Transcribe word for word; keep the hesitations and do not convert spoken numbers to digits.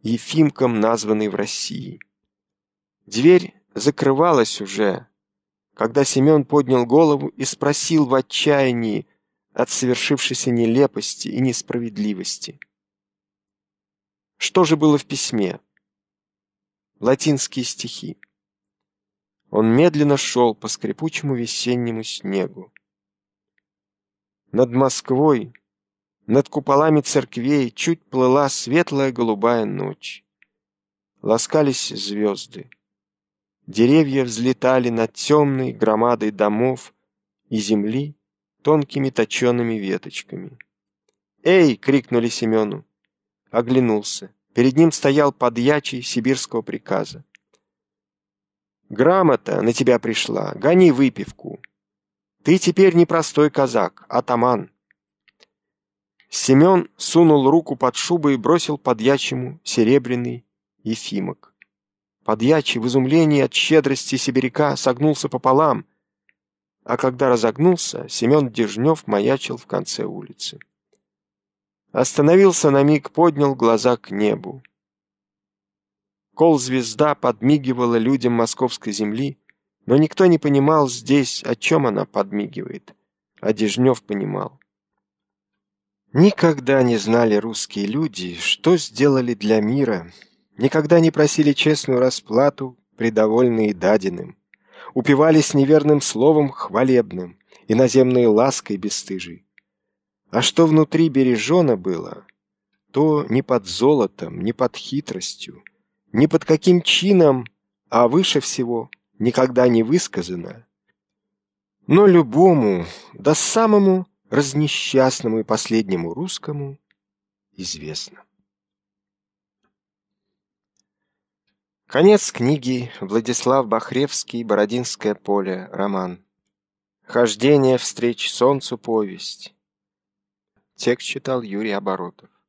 Ефимком, названный в России. Дверь закрывалась уже, когда Семен поднял голову и спросил в отчаянии от совершившейся нелепости и несправедливости. Что же было в письме? Латинские стихи. Он медленно шел по скрипучему весеннему снегу. Над Москвой, над куполами церквей чуть плыла светлая голубая ночь. Ласкались звезды. Деревья взлетали над темной громадой домов и земли тонкими точеными веточками. «Эй!» — крикнули Семену. Оглянулся. Перед ним стоял подьячий сибирского приказа. «Грамота на тебя пришла, гони выпивку. Ты теперь не простой казак, а атаман». Семен сунул руку под шубу и бросил подьячему серебряный ефимок. Подьячий в изумлении от щедрости сибиряка согнулся пополам, а когда разогнулся, Семен Дежнев маячил в конце улицы. Остановился на миг, поднял глаза к небу. Кол-звезда подмигивала людям московской земли, но никто не понимал здесь, о чем она подмигивает, а Дежнев понимал. Никогда не знали русские люди, что сделали для мира, никогда не просили честную расплату, придовольные даденым, упивались неверным словом хвалебным, иноземной лаской бесстыжей. А что внутри бережено было, то не под золотом, не под хитростью, не под каким чином, а выше всего никогда не высказано, но любому, да самому разнесчастному и последнему русскому известно. Конец книги. Владислав Бахревский. Бородинское поле. Роман. Хождение встреч солнцу. Повесть. Текст читал Юрий Оборотов.